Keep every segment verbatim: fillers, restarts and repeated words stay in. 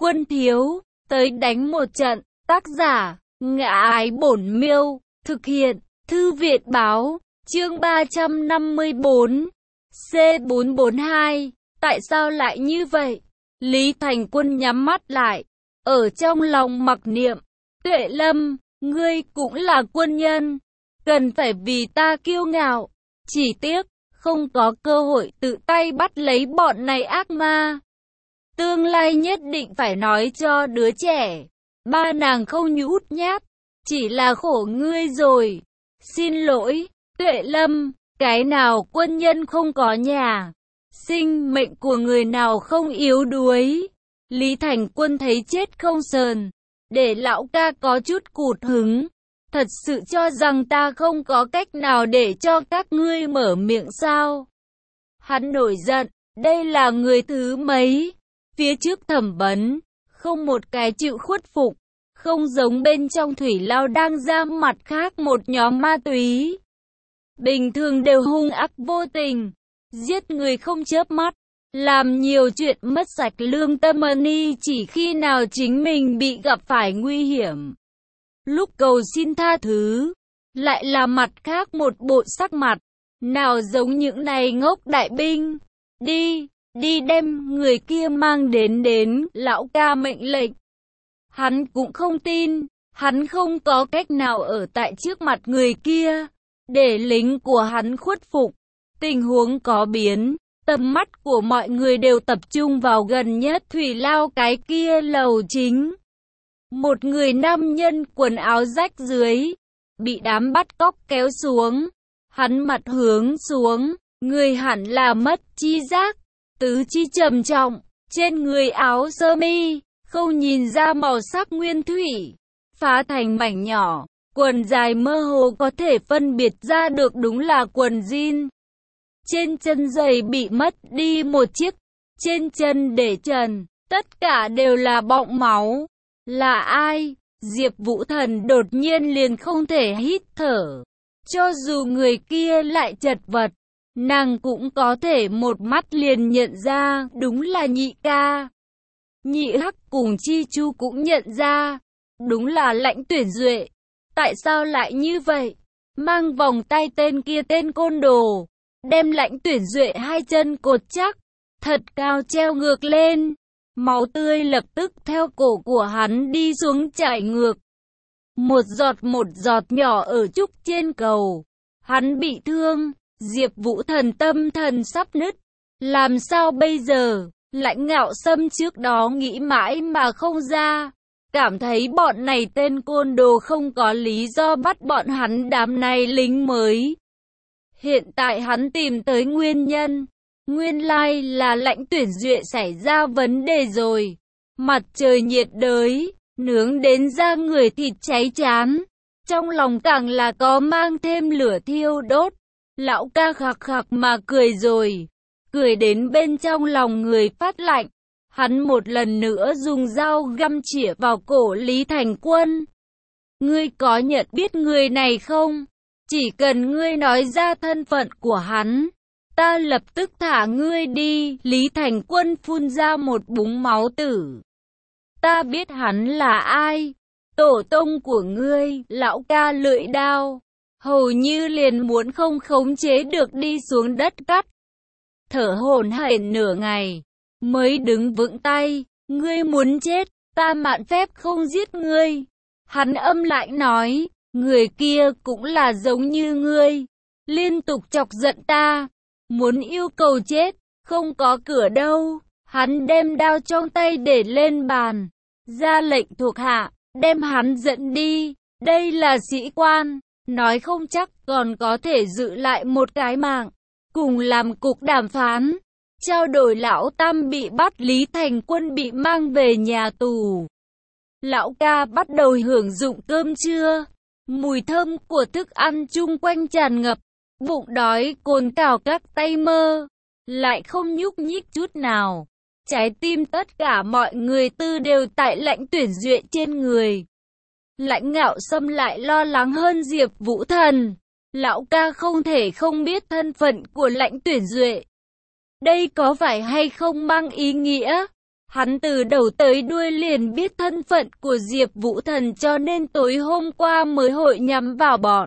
Quân thiếu, tới đánh một trận. Tác giả, Ngã Ái Bổn Miêu. Thực hiện, Thư viện báo. Chương ba trăm năm mươi bốn. C bốn bốn hai. Tại sao lại như vậy? Lý Thành Quân nhắm mắt lại, ở trong lòng mặc niệm. Tuệ Lâm, ngươi cũng là quân nhân, cần phải vì ta kiêu ngạo. Chỉ tiếc, không có cơ hội tự tay bắt lấy bọn này ác ma. Tương lai nhất định phải nói cho đứa trẻ. Ba nàng không nhút nhát, chỉ là khổ ngươi rồi. Xin lỗi, Tuệ Lâm, cái nào quân nhân không có nhà. Sinh mệnh của người nào không yếu đuối. Lý Thành Quân thấy chết không sờn, để lão ca có chút cụt hứng. Thật sự cho rằng ta không có cách nào để cho các ngươi mở miệng sao? Hắn nổi giận, đây là người thứ mấy? Phía trước thẩm vấn, không một cái chịu khuất phục, không giống bên trong thủy lao đang ra mặt khác một nhóm ma túy. Bình thường đều hung ác vô tình, giết người không chớp mắt, làm nhiều chuyện mất sạch lương tâm ni chỉ khi nào chính mình bị gặp phải nguy hiểm. Lúc cầu xin tha thứ, lại là mặt khác một bộ sắc mặt, nào giống những này ngốc đại binh. Đi, đi đem người kia mang đến đến, lão ca mệnh lệnh. Hắn cũng không tin, hắn không có cách nào ở tại trước mặt người kia, để lính của hắn khuất phục. Tình huống có biến, tầm mắt của mọi người đều tập trung vào gần nhất thủy lao cái kia lầu chính. Một người nam nhân quần áo rách dưới, bị đám bắt cóc kéo xuống. Hắn mặt hướng xuống, người hẳn là mất chi giác, tứ chi trầm trọng, trên người áo sơ mi, không nhìn ra màu sắc nguyên thủy, phá thành mảnh nhỏ, quần dài mơ hồ có thể phân biệt ra được đúng là quần jean. Trên chân giày bị mất đi một chiếc, trên chân để trần, tất cả đều là bọng máu. Là ai? Diệp Vũ Thần đột nhiên liền không thể hít thở. Cho dù người kia lại chật vật, nàng cũng có thể một mắt liền nhận ra, đúng là Nhị ca. Nhị Hắc cùng Chi Chu cũng nhận ra, đúng là Lãnh Tuyển Duệ. Tại sao lại như vậy? Mang vòng tay tên kia tên côn đồ, đem Lãnh Tuyển Duệ hai chân cột chắc, thật cao treo ngược lên. Máu tươi lập tức theo cổ của hắn đi xuống chảy ngược. Một giọt một giọt nhỏ ở trúc trên cầu. Hắn bị thương, Diệp Vũ Thần tâm thần sắp nứt. Làm sao bây giờ? Lãnh Ngạo Sâm trước đó nghĩ mãi mà không ra. Cảm thấy bọn này tên côn đồ không có lý do bắt bọn hắn đám này lính mới. Hiện tại hắn tìm tới nguyên nhân. Nguyên lai là Lãnh Tuyển Duệ xảy ra vấn đề rồi. Mặt trời nhiệt đới, nướng đến da người thịt cháy chán. Trong lòng càng là có mang thêm lửa thiêu đốt. Lão ca khạc khạc mà cười rồi. Cười đến bên trong lòng người phát lạnh. Hắn một lần nữa dùng dao găm chĩa vào cổ Lý Thành Quân. Ngươi có nhận biết người này không? Chỉ cần ngươi nói ra thân phận của hắn, ta lập tức thả ngươi đi. Lý Thành Quân phun ra một búng máu tử. Ta biết hắn là ai. Tổ tông của ngươi, lão ca lưỡi đao, hầu như liền muốn không khống chế được đi xuống đất cắt. Thở hổn hển nửa ngày, mới đứng vững tay. Ngươi muốn chết, ta mạn phép không giết ngươi. Hắn âm lại nói, người kia cũng là giống như ngươi, liên tục chọc giận ta, muốn yêu cầu chết, không có cửa đâu. Hắn đem đao trong tay để lên bàn, ra lệnh thuộc hạ, đem hắn dẫn đi. Đây là sĩ quan, nói không chắc còn có thể giữ lại một cái mạng, cùng làm cục đàm phán. Trao đổi lão tam bị bắt, Lý Thành Quân bị mang về nhà tù. Lão ca bắt đầu hưởng dụng cơm trưa. Mùi thơm của thức ăn chung quanh tràn ngập. Bụng đói cồn cào các tay mơ, lại không nhúc nhích chút nào. Trái tim tất cả mọi người tư đều tại Lãnh Tuyển Duệ trên người. Lãnh Ngạo Sâm lại lo lắng hơn Diệp Vũ Thần. Lão ca không thể không biết thân phận của Lãnh Tuyển Duệ. Đây có phải hay không mang ý nghĩa Hắn từ đầu tới đuôi liền biết thân phận của Diệp Vũ Thần cho nên tối hôm qua mới hội nhắm vào bọn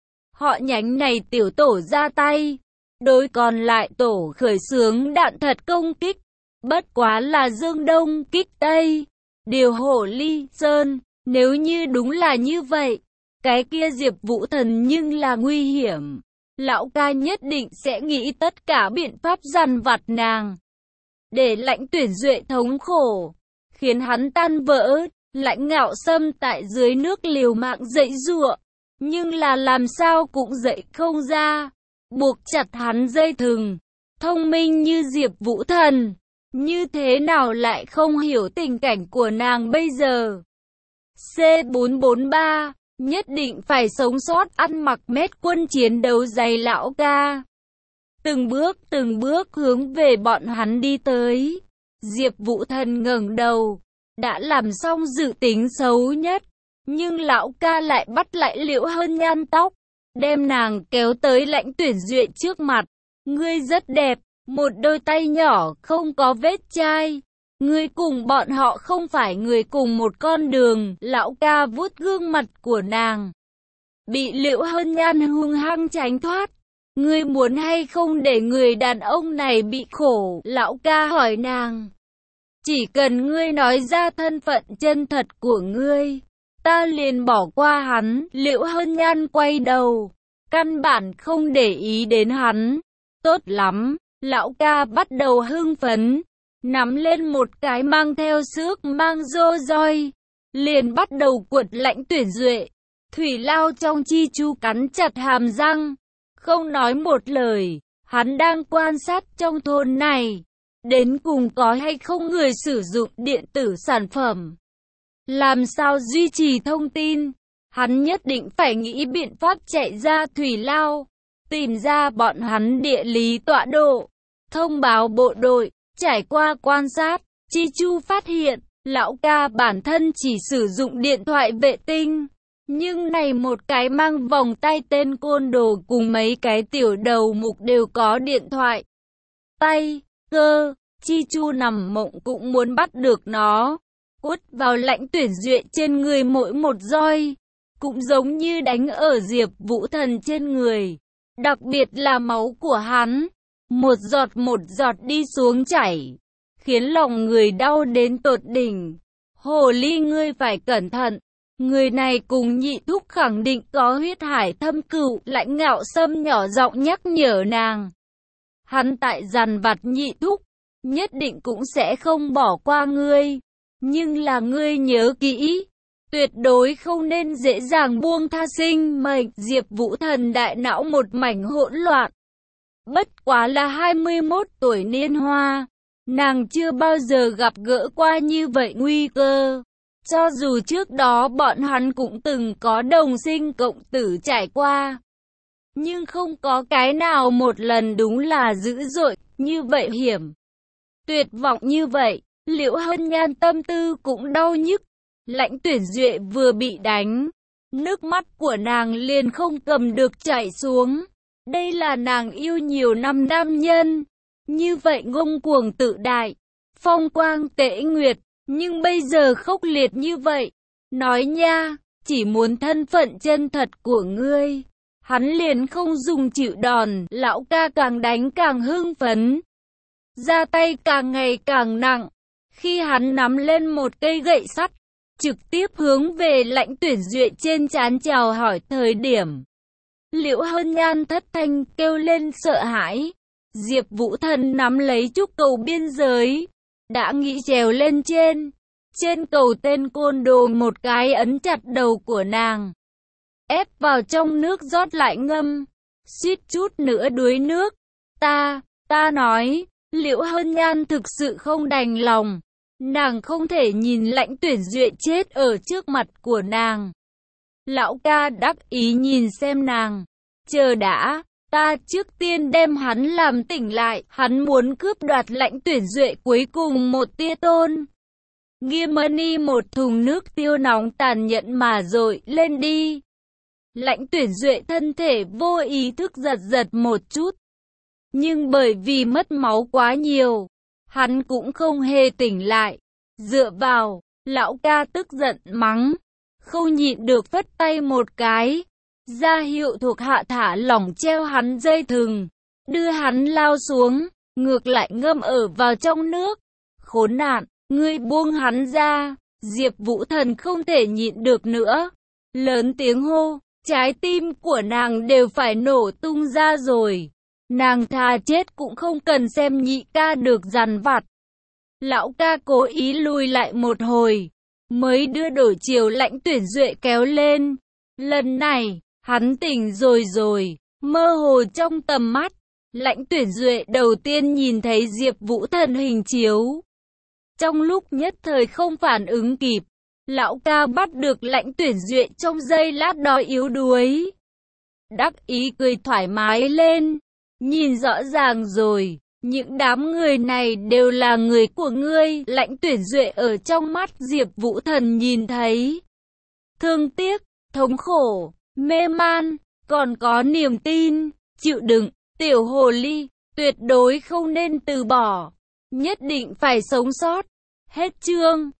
họ nhánh này tiểu tổ ra tay. Đối còn lại tổ khởi xướng đạn thật công kích. Bất quá là Dương Đông kích Tây, điều Hổ Ly Sơn. Nếu như đúng là như vậy, cái kia Diệp Vũ Thần nhưng là nguy hiểm. Lão ca nhất định sẽ nghĩ tất cả biện pháp dằn vặt nàng, để Lãnh Tuyển Duệ thống khổ, khiến hắn tan vỡ. Lãnh Ngạo Sâm tại dưới nước liều mạng giãy giụa, nhưng là làm sao cũng dậy không ra, buộc chặt hắn dây thừng. Thông minh như Diệp Vũ Thần, như thế nào lại không hiểu tình cảnh của nàng bây giờ. C bốn bốn ba, nhất định phải sống sót, ăn mặc mét quân chiến đấu giày lão ca. Từng bước từng bước hướng về bọn hắn đi tới. Diệp Vũ Thần ngẩng đầu, đã làm xong dự tính xấu nhất, nhưng lão ca lại bắt lại Liễu Hân Nhan tóc, đem nàng kéo tới Lãnh Tuyển Duệ trước mặt. Ngươi rất đẹp, một đôi tay nhỏ không có vết chai. Ngươi cùng bọn họ không phải người cùng một con đường. Lão ca vuốt gương mặt của nàng, bị Liễu Hân Nhan hung hăng tránh thoát. Ngươi muốn hay không để người đàn ông này bị khổ? Lão ca hỏi nàng. Chỉ cần ngươi nói ra thân phận chân thật của ngươi, ta liền bỏ qua hắn. Liễu Hân Nhan quay đầu, căn bản không để ý đến hắn. Tốt lắm, lão ca bắt đầu hưng phấn, nắm lên một cái mang theo xước mang rô roi, liền bắt đầu quật Lãnh Tuyển Duệ. Thủy Lao trong chi chu cắn chặt hàm răng, không nói một lời. Hắn đang quan sát trong thôn này, đến cùng có hay không người sử dụng điện tử sản phẩm. Làm sao duy trì thông tin? Hắn nhất định phải nghĩ biện pháp chạy ra Thủy Lao, tìm ra bọn hắn địa lý tọa độ, thông báo bộ đội. Trải qua quan sát, Chi Chu phát hiện, lão ca bản thân chỉ sử dụng điện thoại vệ tinh. Nhưng này một cái mang vòng tay tên côn đồ cùng mấy cái tiểu đầu mục đều có điện thoại tay, cơ. Chi Chu nằm mộng cũng muốn bắt được nó, quất vào Lãnh Tuyển Duệ trên người mỗi một roi, cũng giống như đánh ở Diệp Vũ Thần trên người. Đặc biệt là máu của hắn, một giọt một giọt đi xuống chảy, khiến lòng người đau đến tột đỉnh. Hồ Ly, ngươi phải cẩn thận, người này cùng Nhị Thúc khẳng định có huyết hải thâm cửu. Lãnh Ngạo Sâm nhỏ giọng nhắc nhở nàng. Hắn tại dằn vặt Nhị Thúc, nhất định cũng sẽ không bỏ qua ngươi. Nhưng là ngươi nhớ kỹ, tuyệt đối không nên dễ dàng buông tha sinh mệnh. Diệp Vũ Thần đại não một mảnh hỗn loạn. Bất quá là hai mươi mốt tuổi niên hoa, nàng chưa bao giờ gặp gỡ qua như vậy nguy cơ. Cho dù trước đó bọn hắn cũng từng có đồng sinh cộng tử trải qua, nhưng không có cái nào một lần đúng là dữ dội như vậy, hiểm tuyệt vọng như vậy. Liễu Hân Nhan tâm tư cũng đau nhức. Lãnh Tuyển Duệ vừa bị đánh, nước mắt của nàng liền không cầm được chảy xuống. Đây là nàng yêu nhiều năm nam nhân, như vậy ngông cuồng tự đại, phong quang tễ nguyệt, nhưng bây giờ khốc liệt như vậy. Nói nha, chỉ muốn thân phận chân thật của ngươi, hắn liền không dùng chịu đòn. Lão ca càng đánh càng hưng phấn, ra tay càng ngày càng nặng. Khi hắn nắm lên một cây gậy sắt, trực tiếp hướng về Lãnh Tuyển Duệ trên trán chào hỏi thời điểm, Liễu Hân Nhan thất thanh kêu lên sợ hãi. Diệp Vũ Thần nắm lấy trúc cầu biên giới, đã nghĩ trèo lên trên. Trên cầu tên côn đồ một cái ấn chặt đầu của nàng, ép vào trong nước rót lại ngâm, suýt chút nữa đuối nước. Ta, ta nói, Liễu Hân Nhan thực sự không đành lòng. Nàng không thể nhìn Lãnh Tuyển Duệ chết ở trước mặt của nàng. Lão ca đắc ý nhìn xem nàng. Chờ đã, ta trước tiên đem hắn làm tỉnh lại. Hắn muốn cướp đoạt Lãnh Tuyển Duệ cuối cùng một tia tôn nghiêm. Money một thùng nước tiêu nóng tàn nhẫn mà dội lên đi. Lãnh Tuyển Duệ thân thể vô ý thức giật giật một chút, nhưng bởi vì mất máu quá nhiều, hắn cũng không hề tỉnh lại. Dựa vào, lão ca tức giận mắng, không nhịn được phất tay một cái, ra hiệu thuộc hạ thả lỏng treo hắn dây thừng, đưa hắn lao xuống, ngược lại ngâm ở vào trong nước. Khốn nạn, ngươi buông hắn ra. Diệp Vũ Thần không thể nhịn được nữa, lớn tiếng hô, trái tim của nàng đều phải nổ tung ra rồi. Nàng thà chết cũng không cần xem nhị ca được dằn vặt. Lão ca cố ý lùi lại một hồi, mới đưa đổi chiều Lãnh Tuyển Duệ kéo lên. Lần này, hắn tỉnh rồi rồi, mơ hồ trong tầm mắt. Lãnh Tuyển Duệ đầu tiên nhìn thấy Diệp Vũ Thần hình chiếu. Trong lúc nhất thời không phản ứng kịp, lão ca bắt được Lãnh Tuyển Duệ trong giây lát đó yếu đuối. Đắc ý cười thoải mái lên, nhìn rõ ràng rồi, những đám người này đều là người của ngươi. Lãnh Tuyển Duệ ở trong mắt Diệp Vũ Thần nhìn thấy thương tiếc, thống khổ, mê man, còn có niềm tin, chịu đựng. Tiểu hồ ly, tuyệt đối không nên từ bỏ, nhất định phải sống sót. Hết chương.